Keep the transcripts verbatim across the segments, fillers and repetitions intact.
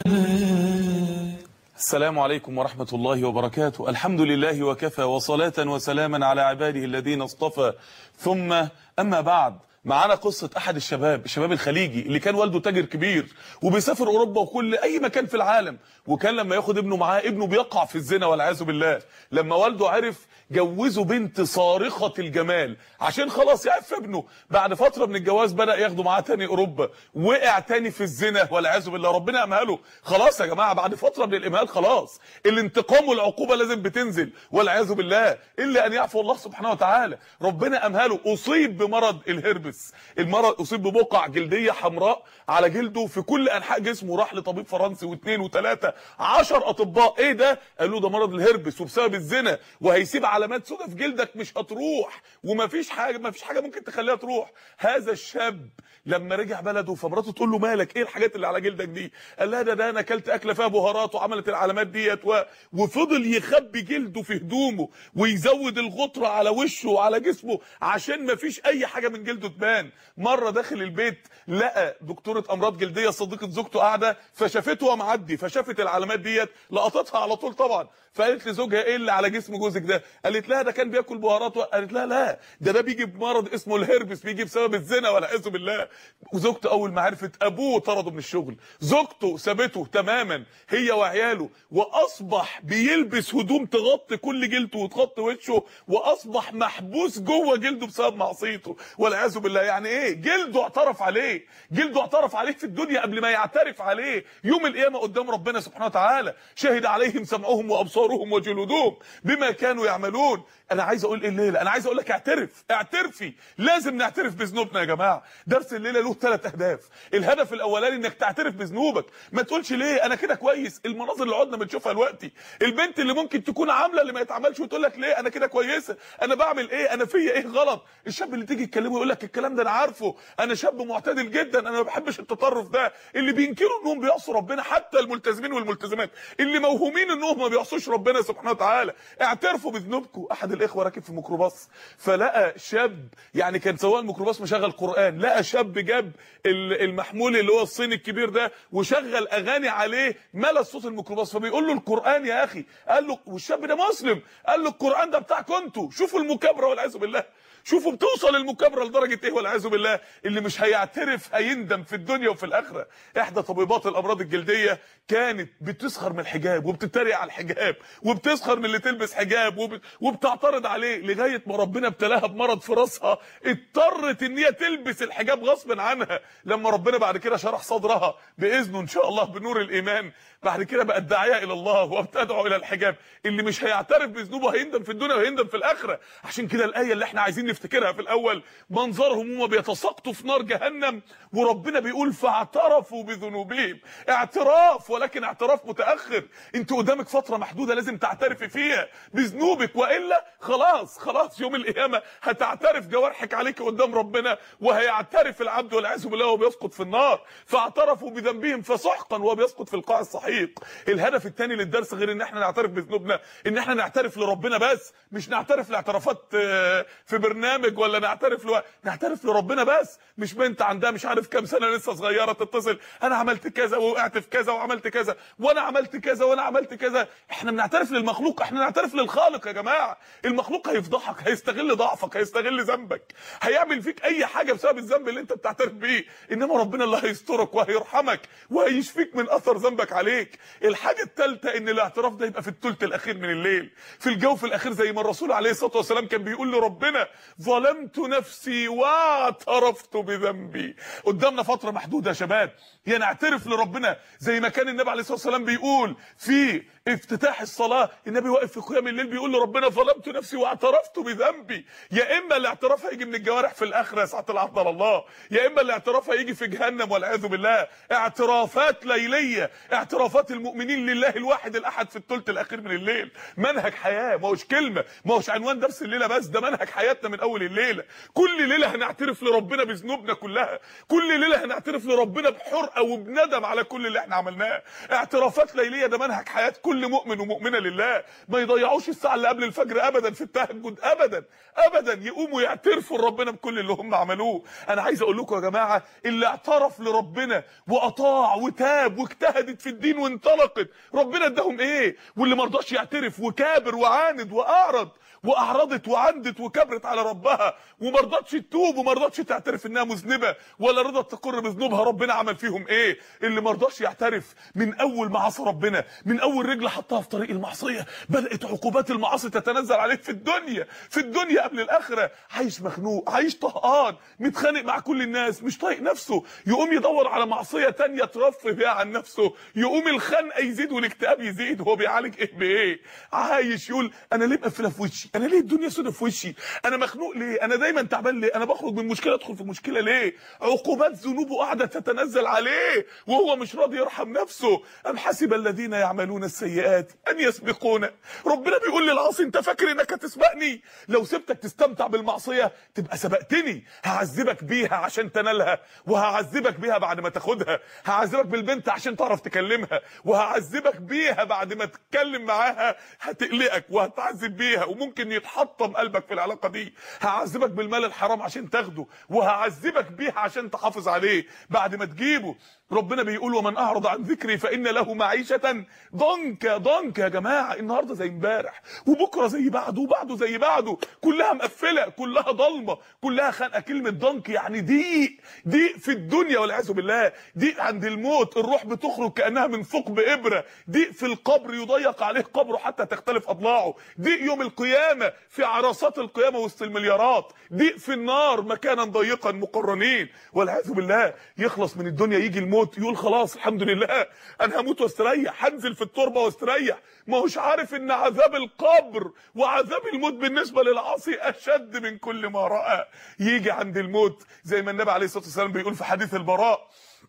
السلام عليكم ورحمة الله وبركاته. الحمد لله وكفى، وصلاة وسلاما على عباده الذين اصطفى، ثم أما بعد. معانا قصة أحد الشباب الشباب الخليجي اللي كان والده تاجر كبير وبيسافر أوروبا وكل أي مكان في العالم، وكان لما ياخد ابنه معاه ابنه بيقع في الزنا والعياذ بالله. لما والده عرف جوزه بنت صارخة الجمال عشان خلاص يعف ابنه. بعد فترة من الجواز بدأ ياخده معاه تاني أوروبا، وقع تاني في الزنا والعياذ بالله. ربنا أمهله. خلاص يا جماعة، بعد فترة من الإمهال خلاص الانتقام والعقوبة لازم بتنزل والعياذ بالله، إلا أن يعفو الله سبحانه وتعالى. ربنا أمهله، أصيب بمرض الهربس. المرض اصيب ببقع جلديه حمراء على جلده في كل انحاء جسمه. راح لطبيب فرنسي واثنين وثلاثه عشر اطباء. ايه ده؟ قالوا ده مرض الهربس وبسبب الزنا، وهيسيب علامات سودة في جلدك مش هتروح، ومفيش حاجه مفيش حاجه ممكن تخليها تروح. هذا الشاب لما رجع بلده فمراته تقول له مالك؟ ايه الحاجات اللي على جلدك دي؟ قال لها ده ده انا اكلت اكله فيها بهارات وعملت العلامات ديت و... وفضل يخبي جلده في هدومه ويزود الغطره على وشه وعلى جسمه عشان مفيش اي حاجه من جلده تبان. مره داخل البيت لقى دكتوره امراض جلديه صديقه زوجته قاعده، فشافته وهو معدي، فشافت العلامات ديت لقطتها على طول طبعا. فقالت لزوجها ايه اللي على جسم جوزك ده؟ قالت لها ده كان بياكل بهارات. قالت لها لا، ده ده بيجي بمرض اسمه الهربس، بيجي بسبب الزنا والعياذ بالله. وزوجته اول ما عرفت ابوه طرده من الشغل، زوجته سابته تماما هي وعياله، واصبح بيلبس هدوم تغطي كل جلده وتغطي وشه، واصبح محبوس جوه جلده بسبب معصيته والعياذ بالله. يعني ايه؟ جلده اعترف عليه، جلده اعترف عليه في الدنيا قبل ما يعترف عليه يوم القيامه قدام ربنا سبحانه وتعالى. شهد عليهم سمعهم وابصارهم وجلودهم بما كانوا يعملون. انا عايز اقول ايه الليله؟ انا عايز اقول لك اعترف، اعترفي. لازم نعترف بذنوبنا يا جماعه. درس الليله له ثلاث اهداف. الهدف الاولاني انك تعترف بذنوبك، ما تقولش ليه انا كده كويس. المناظر اللي قعدنا بنشوفها دلوقتي، البنت اللي ممكن تكون عامله اللي ما يتعملش وتقول لك ليه انا كده كويسه، انا بعمل ايه، انا فيا ايه غلط. الشاب اللي تيجي تكلمه يقول لك الكلام ده انا عارفه، انا شاب معتدل جدا، انا ما بحبش التطرف ده. اللي بينكروا انهم بيعصوا ربنا، حتى الملتزمين والملتزمات اللي موهومين انهم ما بيعصوش ربنا سبحانه وتعالى، اعترفوا بذنوبكم. احد الاخوه راكب في ميكروباص فلقى شاب، يعني كان سواق الميكروباص مشغل قران، لقى شاب جاب المحمول اللي هو الصيني الكبير ده وشغل اغاني عليه ملى صوت الميكروباص، فبيقول له القران يا اخي. قال له، والشاب ده مسلم، قال له القران ده بتاعكم انتوا. شوفوا المكابره والعياذ بالله، شوفوا بتوصل المكابره لدرجه ايه والعياذ بالله. اللي مش هيعترف هيندم في الدنيا وفي الاخره. احدى طبيبات الامراض الجلديه كانت بتسخر من الحجاب وبتتريق على الحجاب وبتسخر من اللي تلبس حجاب وب... وبتعترض عليه، لغايه ما ربنا ابتلاها بمرض في راسها اضطرت ان هي تلبس الحجاب غصب عنها. لما ربنا بعد كده شرح صدرها باذنه ان شاء الله بنور الايمان، بعد كده بقت داعيه الى الله وبتدعو الى الحجاب. اللي مش هيعترف بذنوبه هيندم في الدنيا وهيندم في الاخره. عشان كده الايه اللي احنا عايزين نفتكرها في الاول، منظرهم هم بيتساقطوا في نار جهنم وربنا بيقول فاعترفوا بذنوبهم. اعتراف، ولكن اعتراف متاخر. انت قدامك فتره محدوده لازم تعترفي فيها بذنوبك، والا خلاص خلاص يوم القيامه هتعترف جوارحك عليك قدام ربنا، وهيعترف العبد والعياذ بالله وهو بيسقط في النار. فاعترفوا بذنبهم فسحقا وهو بيسقط في القاع السحيق. الهدف الثاني للدرس غير ان احنا نعترف بذنوبنا، ان احنا نعترف لربنا بس، مش نعترف لاعترافات في برنامج ولا نعترف له، نعترف لربنا بس. مش بنت عندها مش عارف كام سنه لسه صغيره تتصل انا عملت كذا ووقعت في كذا وعملت كذا وانا عملت كذا وانا عملت كذا. احنا بنعترف للمخلوق، احنا نعترف للخالق يا جماعه. المخلوق هيفضحك، هيستغل ضعفك، هيستغل ذنبك، هيعمل فيك اي حاجه بسبب الذنب اللي انت بتعترف بيه، انما ربنا اللي هيسترك وهيرحمك وهيشفيك من اثر ذنبك عليك. الحاجه الثالثه ان الاعتراف ده يبقى في الثلث الاخير من الليل، في الجوف الاخير، زي ما الرسول عليه الصلاه والسلام كان بيقول لربنا ظلمت نفسي واعترفت بذنبي. قدامنا فتره محدوده يا شباب، يا نعترف لربنا زي ما كان النبي عليه الصلاه والسلام بيقول في افتتاح الصلاه، النبي واقف في قيام الليل بيقول لربنا ظلمت نفسي واعترفت بذنبي. يا اما الاعتراف هيجي من الجوارح في الاخره ساعه العرض على الله، يا اما الاعتراف هيجي في جهنم والعياذ بالله. اعترافات ليليه، اعترافات المؤمنين لله الواحد الاحد في الثلث الاخير من الليل. منهج حياه، ما هوش كلمه، ما هوش عنوان درس الليله بس، ده منهج حياتنا من اول الليله. كل ليله هنعترف لربنا بذنوبنا كلها، كل ليله هنعترف لربنا بحرقه وبندم على كل اللي احنا عملناه. اعترافات ليليه ده منهج حياه كل مؤمن ومؤمنه لله. ما يضيعوش الساعه اللي قبل الفجر ابدا في التهجد، ابدا ابدا، يقوموا يعترفوا لربنا بكل اللي هم عملوه. انا عايز اقول لكم يا جماعه، اللي اعترف لربنا واطاع وتاب واجتهدت في الدين وانطلقت، ربنا اداهم ايه؟ واللي ما رضاش يعترف وكابر وعاند واعرض واعرضت وعندت وكبرت على ربها وما رضتش تتوب وما رضتش تعترف انها مذنبه ولا رضت تقر بذنوبها، ربنا عمل فيهم ايه؟ اللي ما رضاش يعترف من اول ما عصى ربنا، من اول رجل حطها في طريق المعصيه، بدات عقوبات المعاصي تتنزل عليه في الدنيا، في الدنيا قبل الاخره. عايش مخنوق، عايش طهقان، متخانق مع كل الناس، مش طايق نفسه، يقوم يدور على معصيه تانية ترفه بيها عن نفسه، يقوم الخنقه يزيد والاكتئاب يزيد. هو بيعالج ايه بايه؟ عايش يقول انا ليه مقفله في وشي؟ انا ليه الدنيا سودة في وشي؟ انا مخنوق ليه؟ انا دايما تعبان ليه؟ انا بخرج من مشكله ادخل في مشكله ليه؟ عقوبات ذنوبه قاعده تتنزل عليه وهو مش راضي يرحم نفسه. ام حسب الذين يعملون السيئات ان يسبقونا. ربنا بيقول للعاصي انت فاكر انك هتسبقني؟ لو سبتك تستمتع بالمعصيه تبقى سبقتني، هعذبك بيها عشان تنالها، وهعذبك بيها بعد ما تاخدها، هعذبك بالبنت عشان تعرف تكلمها، وهعذبك بيها بعد ما تتكلم معاها هتقلقك وهتعذب بيها وممكن يتحطم قلبك في العلاقه دي، هعذبك بالمال الحرام عشان تاخده، وهعذبك بيها عشان تحافظ عليه بعد ما تجيبه. ربنا بيقول ومن اعرض عن ذكري فان له معيشه ضنكا. ضنكا يا جماعه، النهارده زي امبارح وبكره زي بعده وبعده زي بعده، كلها مقفله، كلها ضلمه، كلها خانقه. كلمه ضنك يعني ضيق، ضيق في الدنيا والعياذ بالله، ضيق عند الموت، الروح بتخرج كانها من ثقب ابره، ضيق في القبر يضيق عليه قبره حتى تختلف اضلاعه، ضيق يوم القيامه في عرصات القيامه وسط المليارات، ضيق في النار مكانا ضيقا مقرنين والعياذ بالله. يخلص من الدنيا يجي الموت يقول خلاص الحمد لله انا هموت واستريح، هنزل في التربه واستريح. ما هوش عارف ان عذاب القبر وعذاب الموت بالنسبه للعاصي اشد من كل ما راى. يجي عند الموت زي ما النبي عليه الصلاه والسلام بيقول في حديث البراء،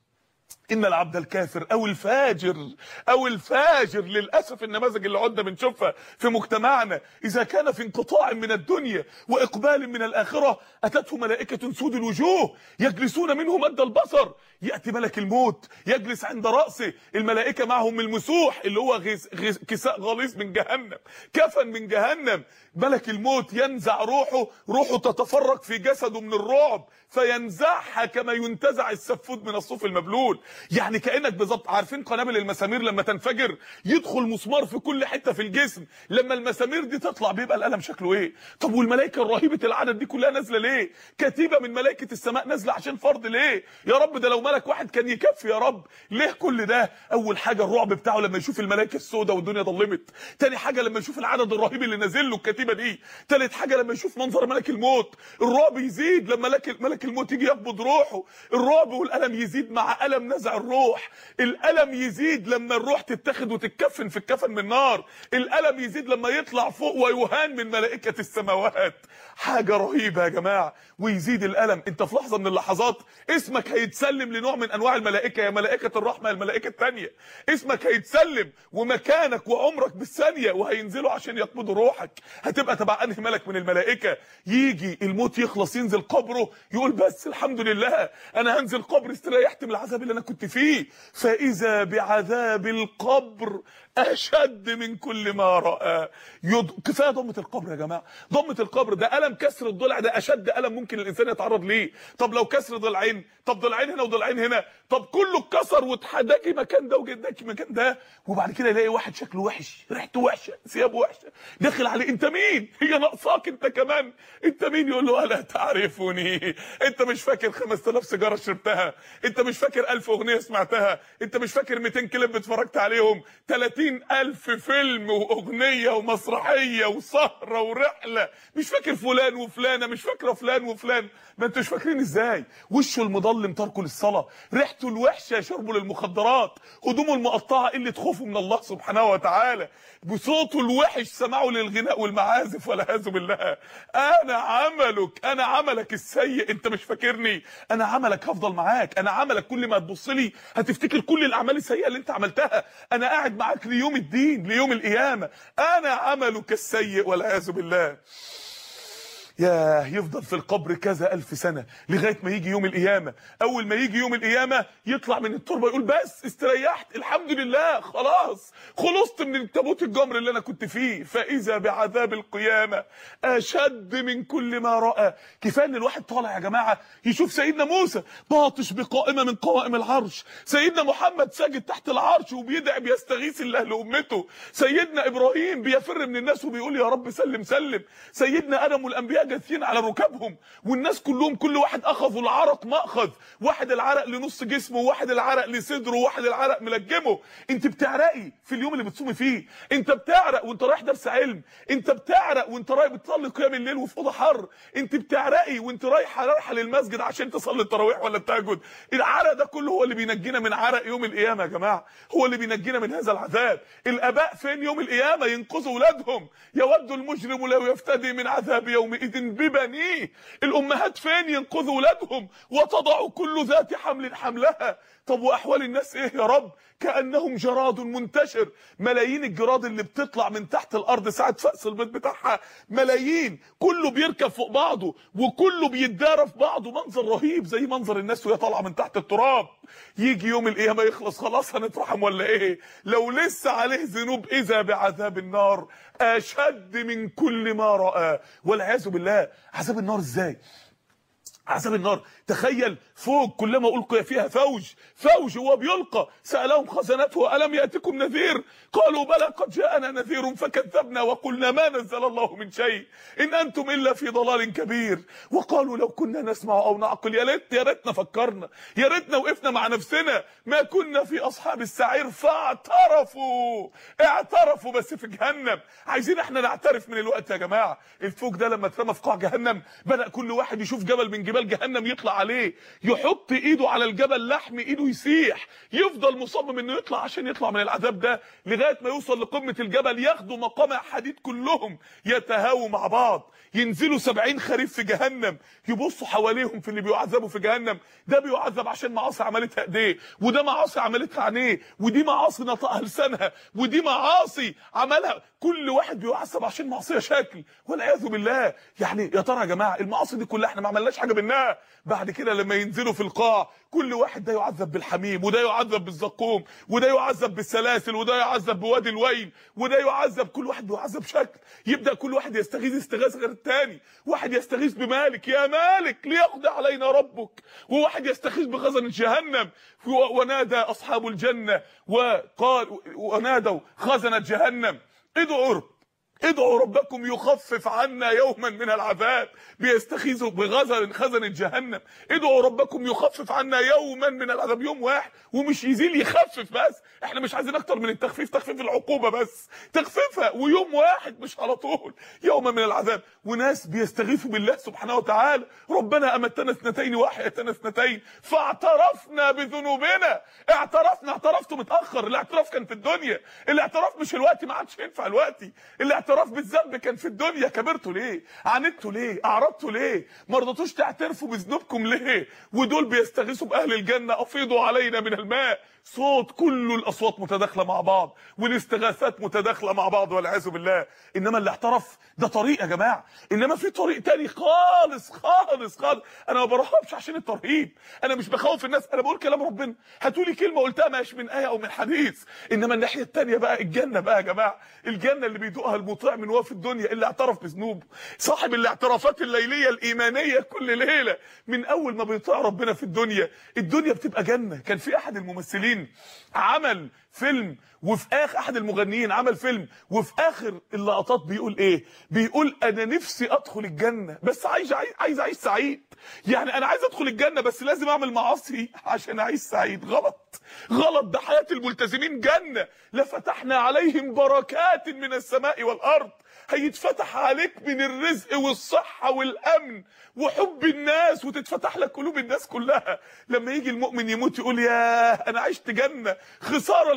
ان العبد الكافر او الفاجر او الفاجر للاسف النماذج اللي عدنا بنشوفها في مجتمعنا، اذا كان في انقطاع من الدنيا واقبال من الاخره اتته ملائكه سود الوجوه يجلسون منه مد البصر. ياتي ملك الموت يجلس عند راسه، الملائكه معهم المسوح اللي هو غيس غيس كساء غليظ من جهنم، كفن من جهنم. ملك الموت ينزع روحه، روحه تتفرق في جسده من الرعب فينزعها كما ينتزع السفود من الصوف المبلول. يعني كانك بالظبط، عارفين قنابل المسامير لما تنفجر يدخل مسمار في كل حته في الجسم، لما المسامير دي تطلع بيبقى الالم شكله ايه؟ طب والملائكه الرهيبه العدد دي كلها نازله ليه؟ كتيبه من ملائكه السماء نازله عشان فرض ليه؟ يا رب ده لو ملك واحد كان يكفي يا رب، ليه كل ده؟ اول حاجه الرعب بتاعه لما يشوف الملائكه السوداء والدنيا ضلمت، تاني حاجه لما يشوف العدد الرهيب اللي نازل له الكتيبه دي، تالت حاجه لما يشوف منظر ملك الموت، الرعب يزيد لما ملك ملك الموت يجي يقبض روحه، الرعب والالم يزيد مع الم نزع الروح، الالم يزيد لما الروح تتاخد وتتكفن في الكفن من نار، الالم يزيد لما يطلع فوق ويهان من ملائكه السماوات. حاجه رهيبه يا جماعه. ويزيد الالم، انت في لحظه من اللحظات اسمك هيتسلم لنوع من انواع الملائكه، يا ملائكه الرحمه يا الملائكه الثانيه، اسمك هيتسلم ومكانك وعمرك بالثانيه وهينزلوا عشان يقبضوا روحك، هتبقى تبع انهي ملك من الملائكه. يجي الموت يخلص ينزل قبره يقول بس الحمد لله انا هنزل قبر استريحت من العذاب اللي انا كنت فيه، فاذا بعذاب القبر اشد من كل ما راى. يض... كفايه ضمه القبر يا جماعه، ضمه القبر ده الم كسر الضلع، ده اشد الم ممكن الانسان يتعرض ليه. طب لو كسر ضلعين، طب ضلعين هنا وضلعين هنا، طب كله اتكسر واتحداكي مكان ده وجداكي مكان ده، وبعد كده يلاقي واحد شكله وحش، ريحته وحشه، ثيابه وحشه، داخل عليه انت مين؟ هي ناقصاك انت كمان؟ انت مين؟ يقول له الا تعرفني؟ انت مش فاكر خمسة آلاف سيجاره شربتها؟ انت مش فاكر ألف اغنيه سمعتها؟ انت مش فاكر مئتين كليب اتفرجت عليهم؟ ثلاثين ألف فيلم واغنيه ومسرحيه وسهره ورحله؟ مش فاكر فلان وفلانه؟ مش فاكره فلان وفلان؟ ما انتوش فاكرين ازاي؟ وشه المضلم تركه للصلاه، ريحته الوحشه شربه للمخدرات، هدومه المقطعه قله خوفه من الله سبحانه وتعالى، بصوته الوحش سمعه للغناء والمعازف والعياذ بالله. انا عملك، انا عملك السيء، انت مش فاكرني؟ انا عملك هفضل معاك، انا عملك كل ما تبص لي هتفتكر كل الاعمال السيئه اللي انت عملتها، انا قاعد معاك ليوم الدين ليوم القيامه، انا عملك السيء والعياذ بالله. ياه يفضل في القبر كذا ألف سنة لغاية ما يجي يوم القيامة. أول ما يجي يوم القيامة يطلع من التربة يقول بس استريحت الحمد لله خلاص خلصت من التابوت الجمر اللي أنا كنت فيه. فإذا بعذاب القيامة أشد من كل ما رأى. كفاية إن الواحد طالع يا جماعة يشوف سيدنا موسى باطش بقائمة من قوائم العرش، سيدنا محمد ساجد تحت العرش وبيدعي بيستغيث الله لأمته، سيدنا إبراهيم بيفر من الناس وبيقول يا رب سلم سلم، سيدنا آدم والأنبياء جاثين على ركابهم والناس كلهم كل واحد أخذوا العرق مأخذ، واحد العرق لنص جسمه وواحد العرق لصدره وواحد العرق ملجمه. انت بتعرقي في اليوم اللي بتصومي فيه، انت بتعرق وانت رايح درس علم، انت بتعرق وانت رايح بتصلي قيام الليل وفي اوضه حر، انت بتعرقي وانت رايحه رايحه للمسجد عشان تصلي التراويح ولا التهجد. العرق ده كله هو اللي بينجينا من عرق يوم القيامه يا جماعه، هو اللي بينجينا من هذا العذاب. الاباء فين يوم القيامه ينقذوا اولادهم؟ يود المجرم لو يفتدي من عذاب يومئذ ببنيه. الامهات فين ينقذوا اولادهم وتضع كل ذات حمل حملها؟ طب واحوال الناس ايه يا رب؟ كانهم جراد منتشر، ملايين الجراد اللي بتطلع من تحت الارض ساعه فأس البيض بتاعها، ملايين كله بيركب فوق بعضه وكله بيتدارى في بعضه، منظر رهيب زي منظر الناس وهي طالعه من تحت التراب. يجي يوم القيامه يخلص خلاص هنترحم ولا ايه؟ لو لسه عليه ذنوب اذا بعذاب النار اشد من كل ما راى والعياذ بالله. عذاب النار ازاي؟ عذاب النار تخيل فوق كلما ألقي فيها فوج فوج هو بيلقى سألهم خزنته ألم يأتكم نذير قالوا بلى قد جاءنا نذير فكذبنا وقلنا ما نزل الله من شيء إن أنتم إلا في ضلال كبير. وقالوا لو كنا نسمع أو نعقل يا ريت يا ريتنا فكرنا يا ريتنا وقفنا مع نفسنا ما كنا في أصحاب السعير. فاعترفوا اعترفوا بس في جهنم. عايزين احنا نعترف من الوقت يا جماعة. الفوج ده لما اترمى في قاع جهنم بدأ كل واحد يشوف جبل من جبال جهنم يطلع عليه، يحط ايده على الجبل لحم ايده يسيح، يفضل مصمم انه يطلع عشان يطلع من العذاب ده لغايه ما يوصل لقمه الجبل، ياخدوا مقامع حديد كلهم يتهاووا مع بعض، ينزلوا سبعين خريف في جهنم، يبصوا حواليهم في اللي بيعذبوا في جهنم، ده بيعذب عشان معاصي عملتها ايديه، وده معاصي عملتها عينيه، ودي معاصي نطقها لسانها، ودي معاصي عملها، كل واحد بيعذب عشان معصيه شكل والعياذ بالله. يعني يا ترى يا جماعه المعاصي دي كلها احنا ما عملناش حاجه منها؟ بعد كده لما ينزلوا في القاع كل واحد ده يعذب بالحميم، وده يعذب بالزقوم، وده يعذب بالسلاسل، وده يعذب بوادي الويل، وده يعذب، كل واحد بيعذب شكل. يبدا كل واحد يستغيث استغاثه غير الثاني، واحد يستغيث بمالك يا مالك ليقضي علينا ربك، وواحد يستغيث بخزنة جهنم. ونادى اصحاب الجنه وقال ونادوا خزنة جهنم ادعوا ادعوا ربكم يخفف عنا يوما من العذاب. بيستغيثوا بغزل خزنة جهنم، ادعوا ربكم يخفف عنا يوما من العذاب، يوم واحد ومش يزيل يخفف بس، احنا مش عايزين اكتر من التخفيف، تخفيف العقوبه بس تخفيفها، ويوم واحد مش على طول، يوما من العذاب. وناس بيستغيثوا بالله سبحانه وتعالى ربنا امتنا اثنتين واحيتنا اثنتين فاعترفنا بذنوبنا. اعترفنا اعترفتوا متاخر، الاعتراف كان في الدنيا، الاعتراف مش الوقت، ما عادش ينفع الوقت. الاعتراف بالذنب كان في الدنيا، كبرتوا ليه؟ عاندتوا ليه؟ اعرضتوا ليه؟ ما رضيتوش تعترفوا بذنوبكم ليه؟ ودول بيستغيثوا باهل الجنه افيضوا علينا من الماء، صوت كل الاصوات متداخله مع بعض والاستغاثات متداخله مع بعض والعياذ بالله. انما اللي اعترف ده طريق يا جماعه، انما في طريق تاني خالص خالص خالص. انا ما برهبش عشان الترهيب، انا مش بخوف الناس، انا بقول كلام ربنا، هاتوا لي كلمه قلتها مش من ايه او من حديث. انما الناحيه الثانيه بقى الجنه بقى يا جماعه، الجنه اللي بيدوقها المطيع من وهو في الدنيا، اللي اعترف بذنوبه، صاحب الاعترافات الليليه الايمانيه كل ليله، من اول ما بيطيع ربنا في الدنيا الدنيا بتبقى جنه. كان في احد الممثلين عمل فيلم وفي اخر، احد المغنيين عمل فيلم وفي اخر اللقطات بيقول ايه؟ بيقول انا نفسي ادخل الجنه بس عايز عايز اعيش سعيد. يعني انا عايز ادخل الجنه بس لازم اعمل معاصي عشان اعيش سعيد. غلط غلط، ده حياه الملتزمين جنه، لفتحنا عليهم بركات من السماء والارض. هيتفتح عليك من الرزق والصحه والامن وحب الناس، وتتفتح لك قلوب الناس كلها. لما يجي المؤمن يموت يقول يا انا عشت جنه، خساره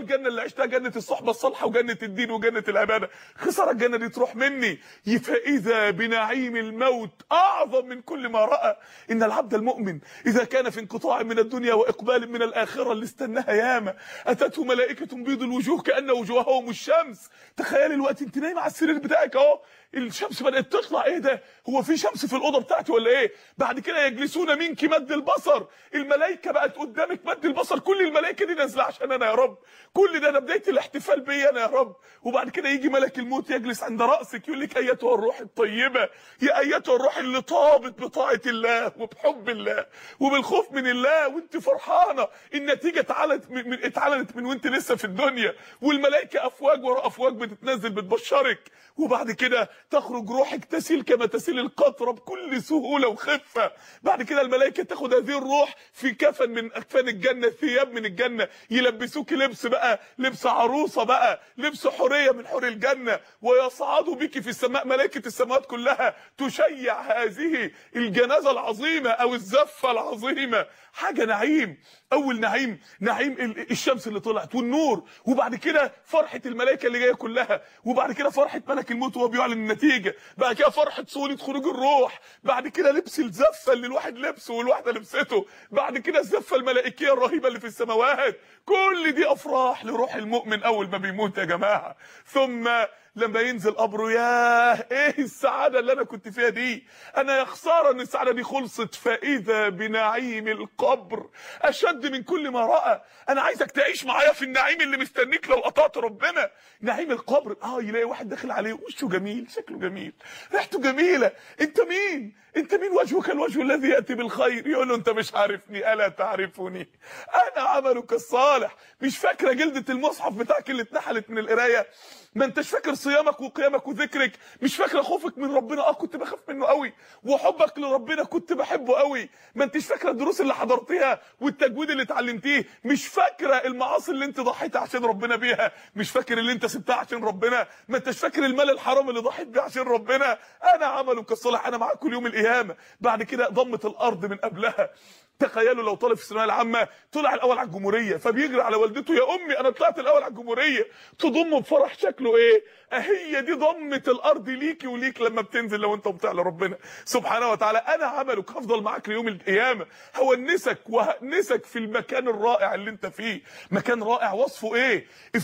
الجنه اللي عشتها جنه الصحبه الصالحه وجنه الدين وجنه العباده، خساره الجنه دي تروح مني. فاذا بنعيم الموت اعظم من كل ما راى. ان العبد المؤمن اذا كان في انقطاع من الدنيا واقبال من الاخره اللي استناها ياما، اتته ملائكه بيض الوجوه كان وجوههم الشمس. تخيل الوقت انت نايم على السرير بتاعك اهو، الشمس بدات تطلع، ايه ده؟ هو في شمس في الاوضه بتاعتي ولا ايه؟ بعد كده يجلسون منك مد البصر، الملائكه بقت قدامك مد البصر، كل الملائكه دي نازله عشان انا يا رب، كل ده انا بدايه الاحتفال بيا انا يا رب. وبعد كده يجي ملك الموت يجلس عند راسك يقول لك ايتها الروح الطيبه، يا ايتها الروح اللي طابت بطاعه الله وبحب الله وبالخوف من الله، وانت فرحانه النتيجه اتعلنت من اتعلنت من وانت لسه في الدنيا، والملائكه افواج ورا افواج بتتنزل بتبشرك. وبعد كده تخرج روحك تسيل كما تسيل القطره بكل سهوله وخفه. بعد كده الملائكه تاخد هذه الروح في كفن من اكفان الجنه، ثياب من الجنه، يلبسوك لبس بقى، لبس عروسه بقى، لبس حوريه من حور الجنه، ويصعدوا بك في السماء، ملائكه السماوات كلها تشيع هذه الجنازه العظيمه او الزفه العظيمه. حاجه نعيم. اول نعيم نعيم الشمس اللي طلعت والنور، وبعد كده فرحه الملائكه اللي جايه كلها، وبعد كده فرحه ملك الموت وهو بيعلن النتيجه، بعد كده فرحه سهوله خروج الروح، بعد كده لبس الزفه اللي الواحد لبسه والواحده لبسته، بعد كده الزفه الملائكيه الرهيبه اللي في السماوات. كل دي افراح لروح المؤمن اول ما بيموت يا جماعه. ثم لما ينزل قبره، ياه ايه السعاده اللي انا كنت فيها دي، انا يا خساره ان السعاده دي خلصت. فاذا بنعيم القبر اشد من كل ما راى. انا عايزك تعيش معايا في النعيم اللي مستنيك لو قطعت ربنا. نعيم القبر، اه يلاقي واحد داخل عليه وشه جميل، شكله جميل، ريحته جميله، انت مين؟ انت مين؟ وجهك الوجه الذي ياتي بالخير. يقول له انت مش عارفني، الا تعرفني، انا عملك الصالح. مش فاكره جلده المصحف بتاعك اللي اتنحلت من القرايه؟ ما انتش فاكر صيامك وقيامك وذكرك؟ مش فاكره خوفك من ربنا؟ اه كنت بخاف منه قوي. وحبك لربنا كنت بحبه قوي. ما انتش فاكره الدروس اللي حضرتيها والتجويد اللي اتعلمتيه؟ مش فاكره المعاصي اللي انت ضحيت عشان ربنا بيها؟ مش فاكر اللي انت سبتها عشان ربنا؟ ما انتش فاكر المال الحرام اللي ضحيت بيه عشان ربنا؟ انا عملك الصالح، انا معاك كل يوم القيامه. بعد كده ضمت الارض من قبلها. تخيلوا لو طالب في الثانويه العامه طلع الاول على الجمهوريه، فبيجري على والدته، يا امي انا طلعت الاول على الجمهوريه، تضمه بفرح شكله ايه؟ هي دي ضمه الارض ليكي وليك لما بتنزل لو انت مطيع لربنا سبحانه وتعالى. انا عملك، هفضل معاك ليوم القيامه، هونسك وهنسك في المكان الرائع اللي انت فيه. مكان رائع، وصفه ايه؟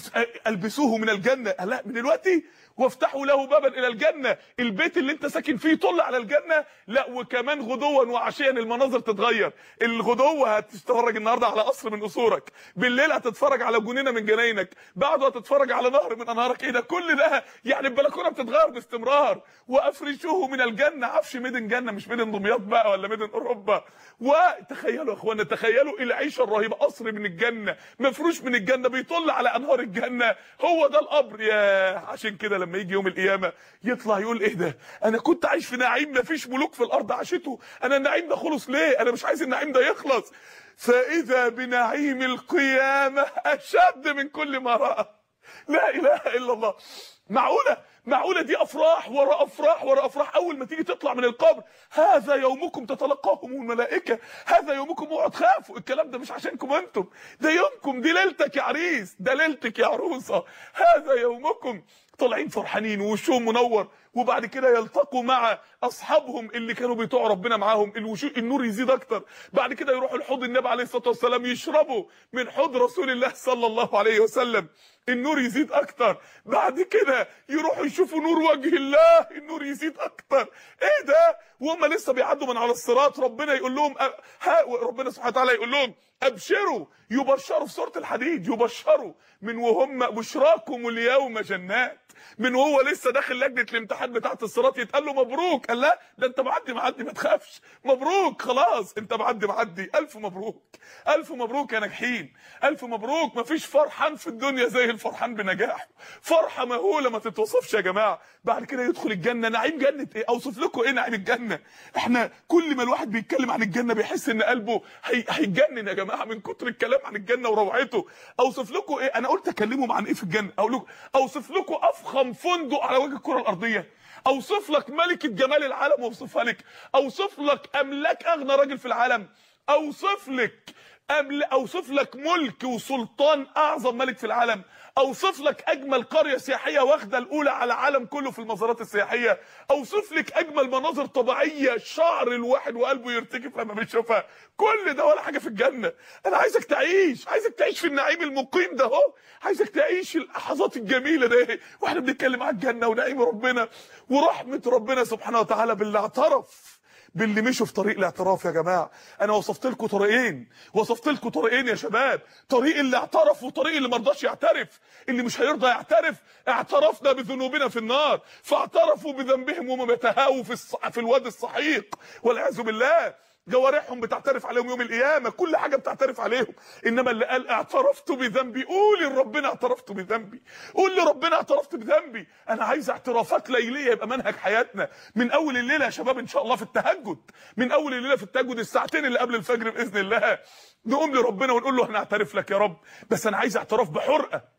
البسوه من الجنه، لا من دلوقتي، وافتحوا له بابا الى الجنه. البيت اللي انت ساكن فيه يطل على الجنه، لا وكمان غدوا وعشيا المناظر تتغير. الغدوه هتتفرج النهارده على قصر من قصورك، بالليل هتتفرج على جنينه من جناينك، بعده هتتفرج على نهر من انهارك. ايه ده كل ده؟ يعني البلكونه بتتغير باستمرار. وافرشوه من الجنه، عفش ميدن جنه، مش ميدن دمياط بقى ولا ميدن اوروبا. وتخيلوا يا اخوانا، تخيلوا العيشه الرهيبه، قصر من الجنه مفروش من الجنه بيطل على انهار الجنه. هو ده القبر. يا عشان كده لما يجي يوم القيامه يطلع يقول ايه ده؟ انا كنت عايش في نعيم مفيش ملوك في الارض عاشته، انا النعيم ده خلص ليه؟ انا مش عايز النعيم ده يخلص. فاذا بنعيم القيامه اشد من كل ما راى. لا اله الا الله. معقوله معقوله دي افراح ورا افراح ورا افراح. اول ما تيجي تطلع من القبر، هذا يومكم تتلقاهم الملائكه، هذا يومكم، اوعوا تخافوا، الكلام ده مش عشانكم انتم، ده يومكم، دي ليلتك يا عريس، ده ليلتك يا عروسه، هذا يومكم. طالعين فرحانين ووشهم منور، وبعد كده يلتقوا مع اصحابهم اللي كانوا بيطيعوا ربنا معاهم، الوشوش النور يزيد اكتر. بعد كده يروحوا لحوض النبي عليه الصلاه والسلام، يشربوا من حوض رسول الله صلى الله عليه وسلم، النور يزيد اكتر. بعد كده يروحوا يشوفوا نور وجه الله، النور يزيد اكتر. ايه ده؟ وهم لسه بيعدوا من على الصراط، ربنا يقول لهم أ... ها ربنا سبحانه وتعالى يقول لهم ابشروا، يبشروا في سوره الحديد، يبشروا من وهم بشراكم اليوم جنات، من وهو لسه داخل لجنه الامتحان بتاعه الصراط يتقال له مبروك، قال لا ده انت معدي معدي ما تخافش، مبروك خلاص انت معدي معدي، الف مبروك الف مبروك يا ناجحين، الف مبروك. مفيش فرحان في الدنيا زي الفرحان بنجاحه، فرحه مهوله ما تتوصفش يا جماعه. بعد كده يدخل الجنه، نعيم جنه ايه؟ اوصف لكم ايه نعيم الجنه؟ احنا كل ما الواحد بيتكلم عن الجنه بيحس ان قلبه هي... هيتجنن يا جماعه من كتر الكلام عن الجنه وروعته. اوصف لكم ايه؟ انا قلت اكلمهم عن ايه في الجنه، اقول لكم اوصف لكم افخم فندق على وجه الكره الارضيه، اوصف لك ملكه جمال العالم واوصفها لك، اوصف لك املاك اغنى راجل في العالم، اوصف لك قبل اوصف لك ملك وسلطان اعظم ملك في العالم، اوصف لك اجمل قريه سياحيه واخده الاولى على العالم كله في المزارات السياحيه، اوصف لك اجمل مناظر طبيعيه شعر الواحد وقلبه يرتجف لما بيشوفها، كل ده ولا حاجه في الجنه. انا عايزك تعيش، عايزك تعيش في النعيم المقيم ده اهو، عايزك تعيش اللحظات الجميله ده واحنا بنتكلم عن الجنه ونعيم ربنا ورحمه ربنا سبحانه وتعالى باللي اعترف، باللي مشوا في طريق الاعتراف. يا جماعه انا وصفت لكم طريقين، وصفت لكم طريقين يا شباب، طريق اللي اعترف وطريق اللي ما رضاش يعترف. اللي مش هيرضى يعترف، اعترفنا بذنوبنا في النار، فاعترفوا بذنبهم وهم بيتهاووا في الص... في الوادي السحيق والعياذ بالله. جوارحهم بتعترف عليهم يوم القيامه، كل حاجه بتعترف عليهم. انما اللي قال اعترفت بذنبي، قول لربنا اعترفت بذنبي، قول لربنا اعترفت بذنبي. انا عايز اعترافات ليليه يبقى منهج حياتنا من اول الليله يا شباب ان شاء الله في التهجد، من اول الليله في التهجد الساعتين اللي قبل الفجر باذن الله نقوم لربنا ونقول له انا اعترف لك يا رب، بس انا عايز اعتراف بحرقه،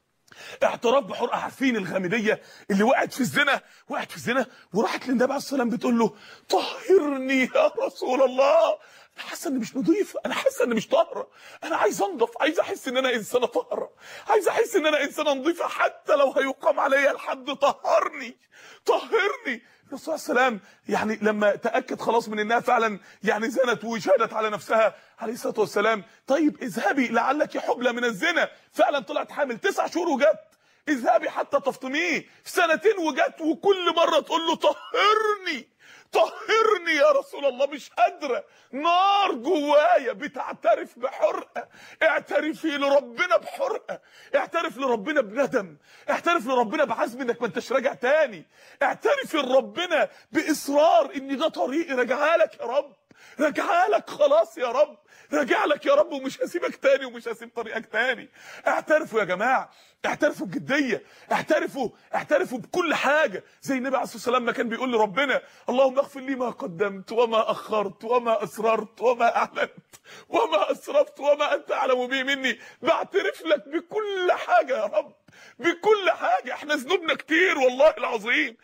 اعتراف بحرقه. عارفين الغامديه اللي وقعت في الزنا، وقعت في الزنا وراحت للنبي عليه الصلاه والسلام بتقول له طهرني يا رسول الله، انا حاسه اني مش نظيفه، انا حاسه اني مش طاهره، انا عايز انضف، عايز احس ان انا انسانه طاهره، عايز احس ان انا انسانه نظيفه حتى لو هيقام عليا الحد، طهرني طهرني. الرسول صلى الله عليه وسلم يعني لما تاكد خلاص من انها فعلا يعني زنت وشهدت على نفسها عليه الصلاه والسلام، طيب اذهبي لعلك حبلى من الزنا، فعلا طلعت حامل تسع شهور وجت، اذهبي حتى تفطميه، سنتين وجت وكل مره تقول له طهرني طهرني يا رسول الله، مش قادره، نار جوايا بتعترف بحرقه. اعترفي لربنا بحرقه، اعترف لربنا بندم، اعترف لربنا بعزم انك ما انتش راجع تاني، اعترفي لربنا باصرار ان ده طريقي راجعها لك يا رب، راجعها لك خلاص يا رب، راجع لك يا رب ومش هسيبك تاني ومش هسيب طريقك تاني. اعترفوا يا جماعه، اعترفوا بجديه، اعترفوا اعترفوا بكل حاجه، زي النبي عليه الصلاه والسلام ما كان بيقول لربنا اللهم اغفر لي ما قدمت وما اخرت وما اسررت وما اعلنت وما اسرفت وما انت اعلم به مني. بعترف لك بكل حاجه يا رب، بكل حاجه. احنا ذنوبنا كتير والله العظيم،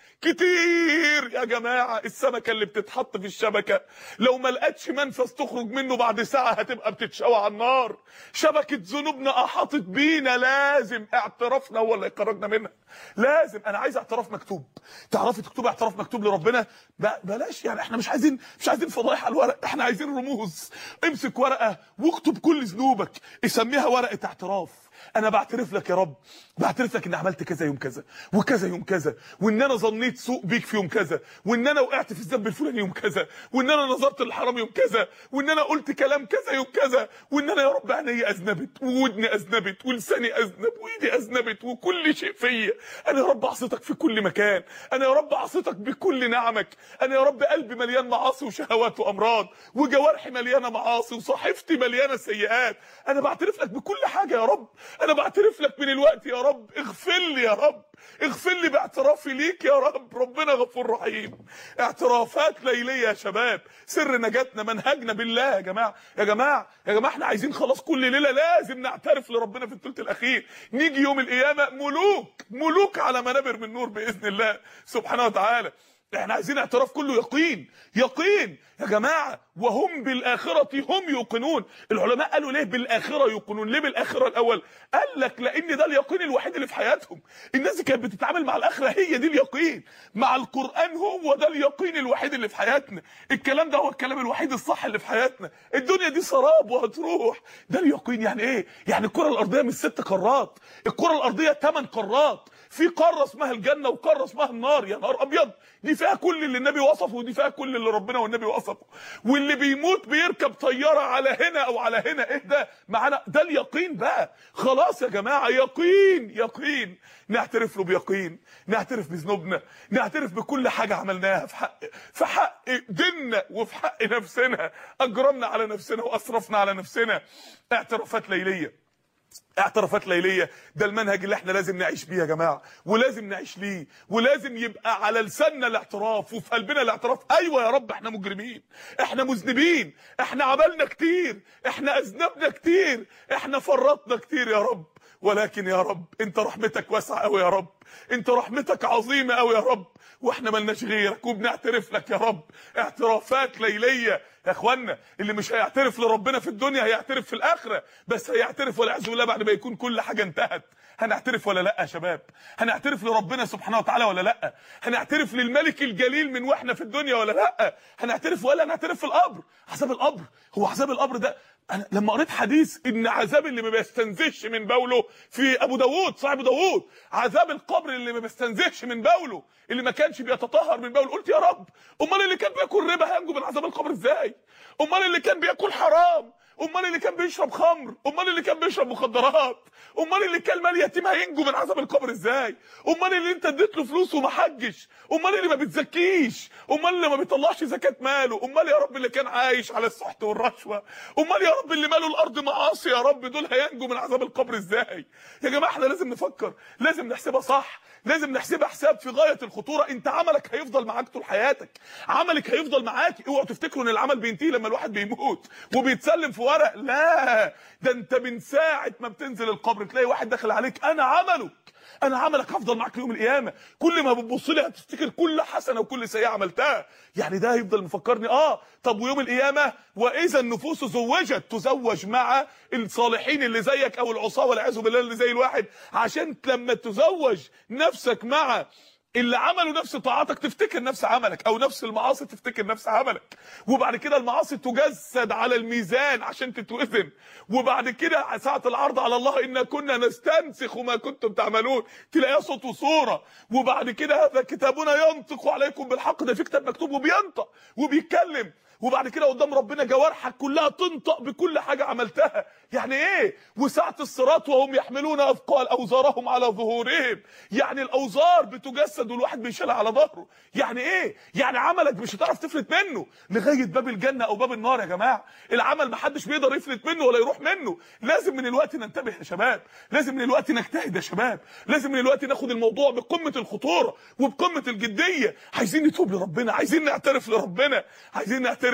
كتير يا جماعه. السمكه اللي بتتحط في الشبكه لو ما لقتش منفذ تخرج منه بعد ساعه هتبقى بتتشوى على النار. شبكه ذنوبنا احاطت بينا، لازم اعترافنا هو اللي يخرجنا منها، لازم. انا عايز اعتراف مكتوب. تعرفي تكتبي اعتراف مكتوب لربنا؟ بلاش يعني، احنا مش عايزين مش عايزين فضايح على الورق، احنا عايزين رموز. امسك ورقه واكتب كل ذنوبك، اسميها ورقه اعتراف. انا بعترف لك يا رب، بعترف لك ان عملت كذا يوم كذا وكذا يوم كذا، وان انا ظنيت سوء بيك في يوم كذا، وان انا وقعت في الذنب الفلاني يوم كذا، وان انا نظرت للحرام يوم كذا، وان انا قلت كلام كذا يوم كذا، وان انا يا رب عيني اذنبت وودني اذنبت ولساني اذنب وايدي اذنبت وكل شيء فيا. انا يا رب عصيتك في كل مكان، انا يا رب عصيتك بكل نعمك، انا يا رب قلبي مليان معاصي وشهوات وامراض، وجوارحي مليانه معاصي وصحيفتي مليانه سيئات. انا بعترف لك بكل حاجه يا رب، انا بعترف لك من الوقت يا رب. اغفر لي يا رب، اغفر لي باعترافي ليك يا رب، ربنا غفور رحيم. اعترافات ليليه يا شباب، سر نجاتنا، منهجنا بالله يا جماعه. يا جماعه يا جماعه احنا عايزين خلاص كل ليله لازم نعترف لربنا في الثلث الاخير، نيجي يوم القيامه ملوك ملوك على منابر من نور باذن الله سبحانه وتعالى. احنا عايزين اعتراف كله يقين، يقين يا جماعه. وهم بالاخره هم يوقنون. العلماء قالوا ليه بالاخره يوقنون؟ ليه بالاخره الاول؟ قال لك لان ده اليقين الوحيد اللي في حياتهم. الناس اللي كانت بتتعامل مع الاخره هي دي اليقين، مع القران هو ده اليقين الوحيد اللي في حياتنا. الكلام ده هو الكلام الوحيد الصح اللي في حياتنا. الدنيا دي سراب وهتروح، ده اليقين. يعني ايه؟ يعني الكره الارضيه مش ست قارات، الكره الارضيه ثمان قارات، في قاره اسمها الجنه وقاره اسمها النار. يا نهار ابيض، دي فيها كل اللي النبي وصفه ودي فيها كل اللي ربنا والنبي وصفه. واللي بيموت بيركب طياره على هنا او على هنا، ايه ده معانا؟ ده اليقين بقى. خلاص يا جماعه، يقين يقين. نعترف له بيقين، نعترف بذنوبنا، نعترف بكل حاجه عملناها في حق في حق ديننا وفي حق نفسنا، اجرمنا على نفسنا واسرفنا على نفسنا. اعترافات ليليه، اعترافات ليليه. ده المنهج اللي احنا لازم نعيش بيه يا جماعه، ولازم نعيش ليه، ولازم يبقى على لساننا الاعتراف وفي قلبنا الاعتراف. ايوه يا رب احنا مجرمين، احنا مذنبين، احنا عملنا كتير، احنا اذنبنا كتير، احنا فرطنا كتير يا رب، ولكن يا رب انت رحمتك واسعه قوي يا رب، انت رحمتك عظيمه قوي يا رب، واحنا ملناش غيرك وبنعترف لك يا رب اعترافات ليليه. يا اخوانا اللي مش هيعترف لربنا في الدنيا هيعترف في الاخره، بس هيعترف والعياذ بالله بعد ما يكون كل حاجه انتهت. هنعترف ولا لا يا شباب؟ هنعترف لربنا سبحانه وتعالى ولا لا؟ هنعترف للملك الجليل من واحنا في الدنيا ولا لا؟ هنعترف ولا هنعترف في القبر؟ عذاب القبر، هو عذاب القبر ده انا لما قريت حديث ان عذاب اللي ما بيستنزهش من بوله في ابو داوود صاحب ابو داوود، عذاب القبر اللي ما بيستنزهش من بوله، اللي ما كانش بيتطهر من بوله، قلت يا رب امال اللي كان بياكل ربا هينجو من عذاب القبر ازاي؟ امال اللي كان بياكل حرام، امال اللي كان بيشرب خمر، امال اللي كان بيشرب مخدرات، امال اللي كان مال يتيم هينجو من عذاب القبر ازاي؟ امال اللي انت اديت له فلوس وما حجش، امال اللي ما بتزكيش، امال اللي ما بيطلعش زكاه ماله، امال يا رب اللي كان عايش على السحت والرشوه، امال يا رب اللي ماله الارض معاصي يا رب، دول هينجوا من عذاب القبر ازاي؟ يا جماعه احنا لازم نفكر، لازم نحسبها صح، لازم نحسبها حساب في غايه الخطوره. انت عملك هيفضل معاك طول حياتك، عملك هيفضل معاك، اوعوا تفتكروا ان العمل بينتهي لما الواحد بيموت وبيتسلم في ورق، لا ده انت من ساعه ما بتنزل القبر تلاقي واحد داخل عليك انا عملك، انا عملك هفضل معاك يوم القيامه، كل ما بتبص لي هتفتكر كل حسنه وكل سيئه عملتها. يعني ده هيفضل مفكرني اه طب ويوم القيامه واذا النفوس زوجت، تزوج مع الصالحين اللي زيك او العصاه والعياذ بالله اللي زي الواحد، عشان لما تزوج نفسك مع اللي عملوا نفس طاعاتك تفتكر نفس عملك، او نفس المعاصي تفتكر نفس عملك، وبعد كده المعاصي تجسد على الميزان عشان تتوزن، وبعد كده ساعة العرض على الله إنا كنا نستنسخ ما كنتم تعملون تلاقيها صوت وصورة، وبعد كده هذا كتابنا ينطق عليكم بالحق، ده في كتاب مكتوب وبينطق وبيتكلم، وبعد كده قدام ربنا جوارحك كلها تنطق بكل حاجه عملتها. يعني ايه؟ وساعه الصراط وهم يحملون اثقال اوزارهم على ظهورهم، يعني الاوزار بتجسد والواحد بيشيلها على ظهره. يعني ايه؟ يعني عملك مش هتعرف تفلت منه لغايه باب الجنه او باب النار. يا جماعه العمل ما حدش بيقدر يفلت منه ولا يروح منه. لازم من الوقت ننتبه يا شباب، لازم من الوقت نجتهد يا شباب، لازم من الوقت ناخد الموضوع بقمه الخطوره وبقمه الجديه. عايزين نتوب لربنا، عايزين نعترف لربنا، عايزين نعترف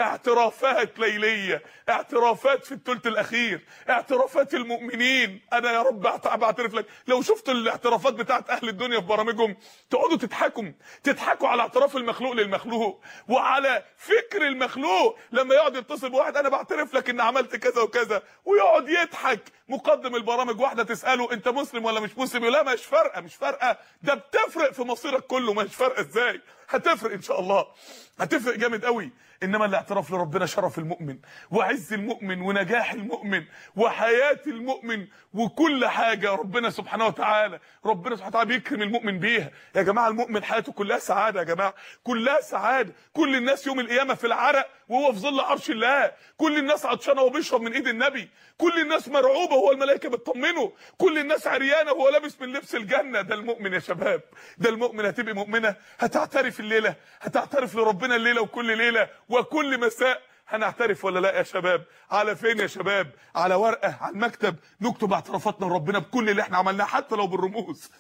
اعترافات ليليه، اعترافات في الثلث الاخير، اعترافات المؤمنين. انا يا رب بعترف لك. لو شفت الاعترافات بتاعت اهل الدنيا في برامجهم تقعدوا تضحكوا تضحكوا على اعتراف المخلوق للمخلوق وعلى فكر المخلوق لما يقعد يتصل بواحد انا بعترف لك ان عملت كذا وكذا ويقعد يضحك. مقدم البرامج واحده تساله انت مسلم ولا مش مسلم؟ لا مش فارقه مش فارقه، ده بتفرق في مصيرك كله. مش فارقه ازاي؟ هتفرق ان شاء الله، هتفرق جامد قوي. انما الاعتراف لربنا شرف المؤمن وعز المؤمن ونجاح المؤمن وحياه المؤمن وكل حاجه. ربنا سبحانه وتعالى ربنا سبحانه وتعالى بيكرم المؤمن بيها. يا جماعه المؤمن حياته كلها سعاده، يا جماعه كلها سعاده. كل الناس يوم القيامه في العرق وهو في ظل عرش الله، كل الناس عطشانه وبيشرب من ايد النبي، كل الناس مرعوبه وهو الملائكه بتطمنه، كل الناس عريانه وهو لابس من لبس الجنه. ده المؤمن يا شباب، ده المؤمن. هتبقي مؤمنه، هتعترف الليله، هتعترف لربنا الليله وكل ليله وكل مساء. هنعترف ولا لا يا شباب؟ على فين يا شباب؟ على ورقه على المكتب نكتب اعترافاتنا لربنا بكل اللي احنا عملناه حتى لو بالرموز،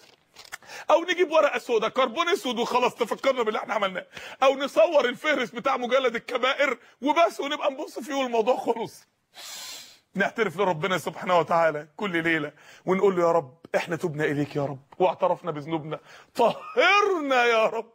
او نجيب ورقه سوداء كربون اسود وخلاص تفكرنا باللي احنا عملناه، او نصور الفهرس بتاع مجلد الكبائر وبس ونبقى نبص فيه والموضوع خلص. نعترف لربنا سبحانه وتعالى كل ليله ونقول له يا رب احنا تبنا اليك يا رب واعترفنا بذنوبنا، طهرنا يا رب،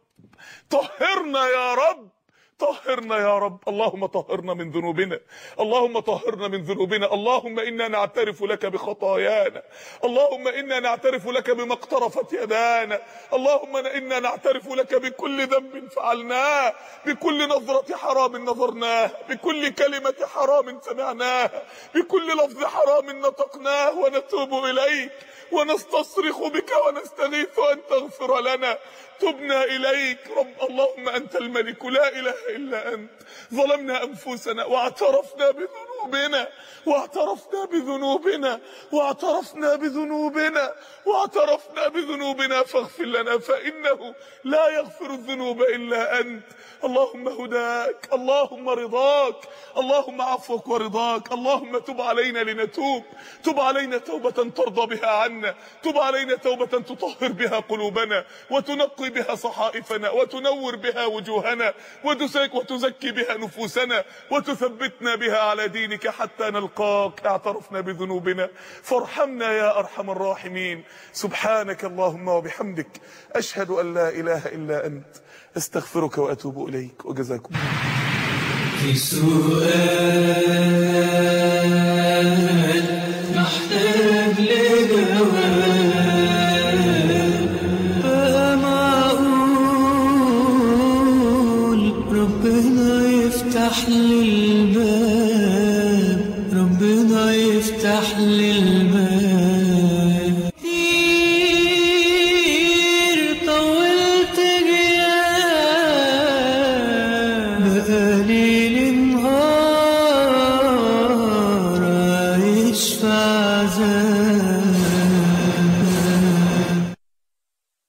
طهرنا يا رب، طهرنا يا رب. اللهم طهرنا من ذنوبنا، اللهم طهرنا من ذنوبنا. اللهم إنا نعترف لك بخطايانا، اللهم إنا نعترف لك بما اقترفت يدانا، اللهم إنا نعترف لك بكل ذنب فعلناه، بكل نظرة حرام نظرناه، بكل كلمة حرام سمعناها، بكل لفظ حرام نطقناه، ونتوب إليك ونستصرخ بك ونستغيث أن تغفر لنا. تبنا إليك رب. اللهم أنت الملك لا إله إلا أنت. ظلمنا أنفسنا واعترفنا بذنوبنا واعترفنا بذنوبنا واعترفنا بذنوبنا واعترفنا بذنوبنا فاغفر لنا فإنه لا يغفر الذنوب إلا أنت. اللهم هداك، اللهم رضاك، اللهم عفوك ورضاك. اللهم تب علينا لنتوب، تب علينا توبة ترضى بها عنا، تب علينا توبة تطهر بها قلوبنا وتنقي بها صحائفنا وتنور بها وجوهنا وتزكي بها نفوسنا وتثبتنا بها على دينك يمينك حتى نلقاك، اعترفنا بذنوبنا فارحمنا يا أرحم الراحمين. سبحانك اللهم وبحمدك، أشهد أن لا إله إلا أنت، استغفرك وأتوب إليك، وجزاكم في السؤال نحتاج لجواب، فمعقول ربنا يفتح لي الباب، ربنا يفتح لي الباب.